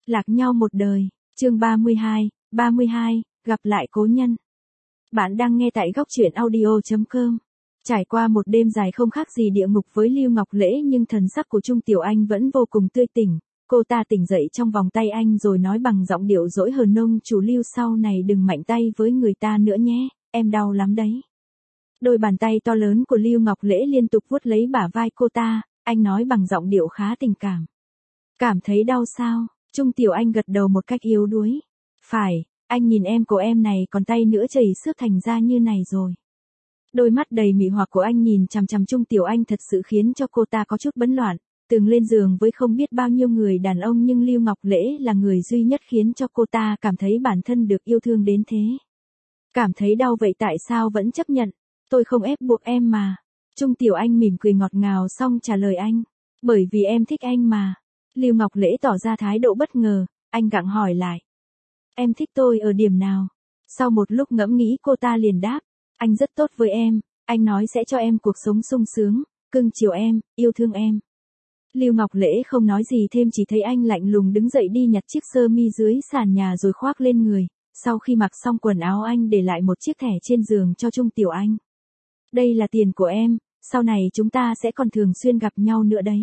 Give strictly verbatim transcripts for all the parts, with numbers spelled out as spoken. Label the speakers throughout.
Speaker 1: Lạc nhau một đời, chương ba mươi hai, ba mươi hai, gặp lại cố nhân. Bạn đang nghe tại góc truyện audio chấm com. Trải qua một đêm dài không khác gì địa ngục với Lưu Ngọc Lễ, nhưng thần sắc của Trung Tiểu Anh vẫn vô cùng tươi tỉnh. Cô ta tỉnh dậy trong vòng tay anh rồi nói bằng giọng điệu dỗi hờn nông: "Chủ Lưu, sau này đừng mạnh tay với người ta nữa nhé, em đau lắm đấy." Đôi bàn tay to lớn của Lưu Ngọc Lễ liên tục vuốt lấy bả vai cô ta, anh nói bằng giọng điệu khá tình cảm. "Cảm thấy đau sao?" Trung Tiểu Anh gật đầu một cách yếu đuối. "Phải, anh nhìn em của em này còn tay nữa chảy xước thành ra như này rồi." Đôi mắt đầy mị hoặc của anh nhìn chằm chằm Trung Tiểu Anh thật sự khiến cho cô ta có chút bấn loạn. Từng lên giường với không biết bao nhiêu người đàn ông nhưng Lưu Ngọc Lễ là người duy nhất khiến cho cô ta cảm thấy bản thân được yêu thương đến thế. "Cảm thấy đau vậy tại sao vẫn chấp nhận? Tôi không ép buộc em mà." Trung Tiểu Anh mỉm cười ngọt ngào xong trả lời anh. "Bởi vì em thích anh mà." Lưu Ngọc Lễ tỏ ra thái độ bất ngờ, anh gặng hỏi lại. "Em thích tôi ở điểm nào?" Sau một lúc ngẫm nghĩ cô ta liền đáp. "Anh rất tốt với em, anh nói sẽ cho em cuộc sống sung sướng, cưng chiều em, yêu thương em." Lưu Ngọc Lễ không nói gì thêm, chỉ thấy anh lạnh lùng đứng dậy đi nhặt chiếc sơ mi dưới sàn nhà rồi khoác lên người. Sau khi mặc xong quần áo anh để lại một chiếc thẻ trên giường cho Trung Tiểu Anh. "Đây là tiền của em, sau này chúng ta sẽ còn thường xuyên gặp nhau nữa đấy."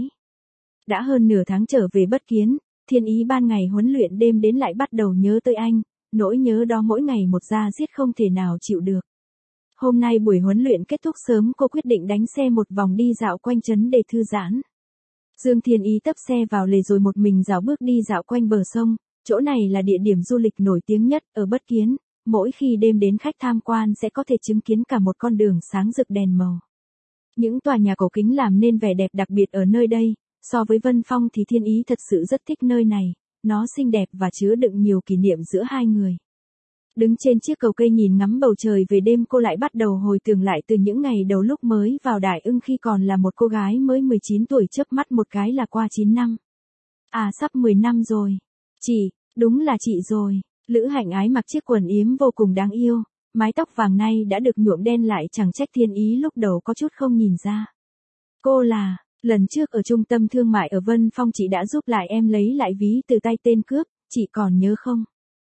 Speaker 1: Đã hơn nửa tháng trở về Bất Kiến, Thiên Ý ban ngày huấn luyện đêm đến lại bắt đầu nhớ tới anh, nỗi nhớ đó mỗi ngày một da diết không thể nào chịu được. Hôm nay buổi huấn luyện kết thúc sớm, cô quyết định đánh xe một vòng đi dạo quanh trấn để thư giãn. Dương Thiên Ý tấp xe vào lề rồi một mình dạo bước đi dạo quanh bờ sông, chỗ này là địa điểm du lịch nổi tiếng nhất ở Bất Kiến, mỗi khi đêm đến khách tham quan sẽ có thể chứng kiến cả một con đường sáng rực đèn màu. Những tòa nhà cổ kính làm nên vẻ đẹp đặc biệt ở nơi đây. So với Vân Phong thì Thiên Ý thật sự rất thích nơi này, nó xinh đẹp và chứa đựng nhiều kỷ niệm giữa hai người. Đứng trên chiếc cầu cây nhìn ngắm bầu trời về đêm, cô lại bắt đầu hồi tưởng lại từ những ngày đầu lúc mới vào Đại Ưng khi còn là một cô gái mới mười chín tuổi, chớp mắt một cái là qua chín năm. À, sắp mười năm rồi. Chị, đúng là chị rồi. Lữ Hạnh Ái mặc chiếc quần yếm vô cùng đáng yêu, mái tóc vàng nay đã được nhuộm đen lại, chẳng trách Thiên Ý lúc đầu có chút không nhìn ra. Cô là... Lần trước ở trung tâm thương mại ở Vân Phong chị đã giúp lại em lấy lại ví từ tay tên cướp, chị còn nhớ không?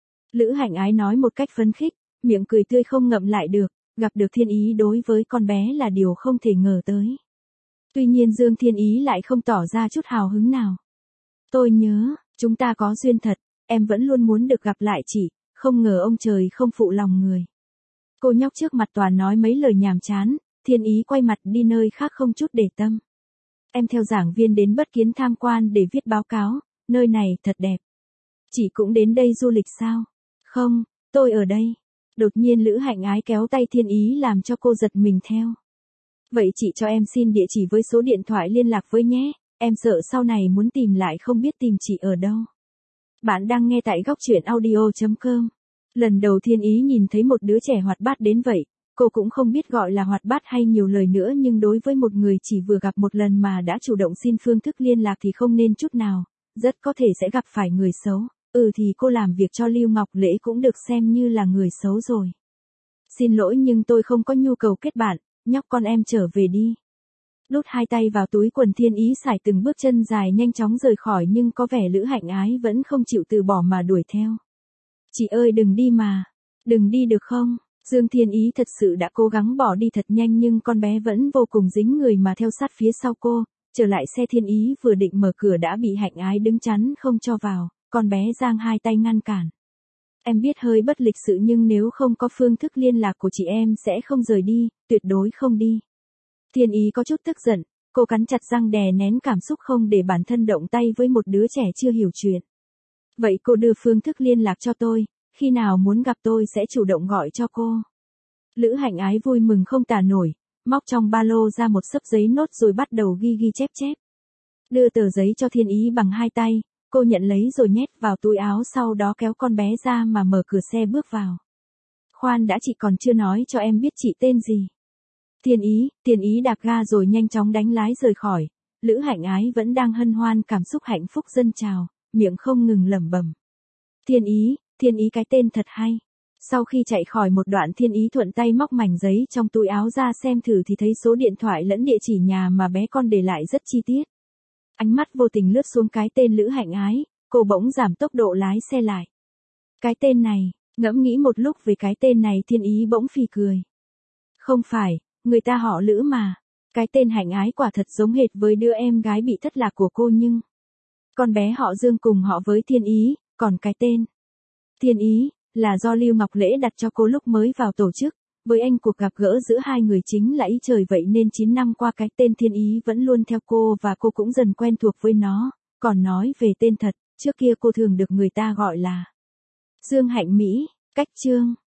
Speaker 1: Lữ Hạnh Ái nói một cách phấn khích, miệng cười tươi không ngậm lại được, gặp được Thiên Ý đối với con bé là điều không thể ngờ tới. Tuy nhiên Dương Thiên Ý lại không tỏ ra chút hào hứng nào. "Tôi nhớ, chúng ta có duyên thật, em vẫn luôn muốn được gặp lại chị, không ngờ ông trời không phụ lòng người." Cô nhóc trước mặt toàn nói mấy lời nhàm chán, Thiên Ý quay mặt đi nơi khác không chút để tâm. "Em theo giảng viên đến Bất Kiến tham quan để viết báo cáo, nơi này thật đẹp." "Chị cũng đến đây du lịch sao?" "Không, tôi ở đây." Đột nhiên Lữ Hạnh Ái kéo tay Thiên Ý làm cho cô giật mình theo. "Vậy chị cho em xin địa chỉ với số điện thoại liên lạc với nhé, em sợ sau này muốn tìm lại không biết tìm chị ở đâu." Bạn đang nghe tại góc truyện audio chấm com. Lần đầu Thiên Ý nhìn thấy một đứa trẻ hoạt bát đến vậy. Cô cũng không biết gọi là hoạt bát hay nhiều lời nữa, nhưng đối với một người chỉ vừa gặp một lần mà đã chủ động xin phương thức liên lạc thì không nên chút nào, rất có thể sẽ gặp phải người xấu. Ừ thì cô làm việc cho Lưu Ngọc Lễ cũng được xem như là người xấu rồi. "Xin lỗi nhưng tôi không có nhu cầu kết bạn, nhóc con em trở về đi." Đút hai tay vào túi quần, Thiên Ý sải từng bước chân dài nhanh chóng rời khỏi, nhưng có vẻ Lữ Hạnh Ái vẫn không chịu từ bỏ mà đuổi theo. "Chị ơi đừng đi mà, đừng đi được không?" Dương Thiên Ý thật sự đã cố gắng bỏ đi thật nhanh nhưng con bé vẫn vô cùng dính người mà theo sát phía sau cô. Trở lại xe, Thiên Ý vừa định mở cửa đã bị Hạnh Ái đứng chắn không cho vào, con bé giang hai tay ngăn cản. "Em biết hơi bất lịch sự nhưng nếu không có phương thức liên lạc của chị em sẽ không rời đi, tuyệt đối không đi." Thiên Ý có chút tức giận, cô cắn chặt răng đè nén cảm xúc không để bản thân động tay với một đứa trẻ chưa hiểu chuyện. "Vậy cô đưa phương thức liên lạc cho tôi. Khi nào muốn gặp tôi sẽ chủ động gọi cho cô." Lữ Hạnh Ái vui mừng không tả nổi, móc trong ba lô ra một xấp giấy nốt rồi bắt đầu ghi ghi chép chép. Đưa tờ giấy cho Thiên Ý bằng hai tay, cô nhận lấy rồi nhét vào túi áo, sau đó kéo con bé ra mà mở cửa xe bước vào. "Khoan đã, chị còn chưa nói cho em biết chị tên gì." Thiên Ý, Thiên Ý đạp ga rồi nhanh chóng đánh lái rời khỏi. Lữ Hạnh Ái vẫn đang hân hoan, cảm xúc hạnh phúc dâng trào, miệng không ngừng lẩm bẩm. "Thiên Ý, Thiên Ý cái tên thật hay." Sau khi chạy khỏi một đoạn, Thiên Ý thuận tay móc mảnh giấy trong túi áo ra xem thử thì thấy số điện thoại lẫn địa chỉ nhà mà bé con để lại rất chi tiết. Ánh mắt vô tình lướt xuống cái tên Lữ Hạnh Ái, cô bỗng giảm tốc độ lái xe lại. Cái tên này, ngẫm nghĩ một lúc về cái tên này Thiên Ý bỗng phì cười. Không phải, người ta họ Lữ mà. Cái tên Hạnh Ái quả thật giống hệt với đứa em gái bị thất lạc của cô nhưng... Con bé họ Dương cùng họ với Thiên Ý, còn cái tên Thiên Ý, là do Lưu Ngọc Lễ đặt cho cô lúc mới vào tổ chức. Với anh cuộc gặp gỡ giữa hai người chính là ý trời vậy nên chín năm qua cái tên Thiên Ý vẫn luôn theo cô và cô cũng dần quen thuộc với nó. Còn nói về tên thật, trước kia cô thường được người ta gọi là Dương Hạnh Mỹ, cách chương.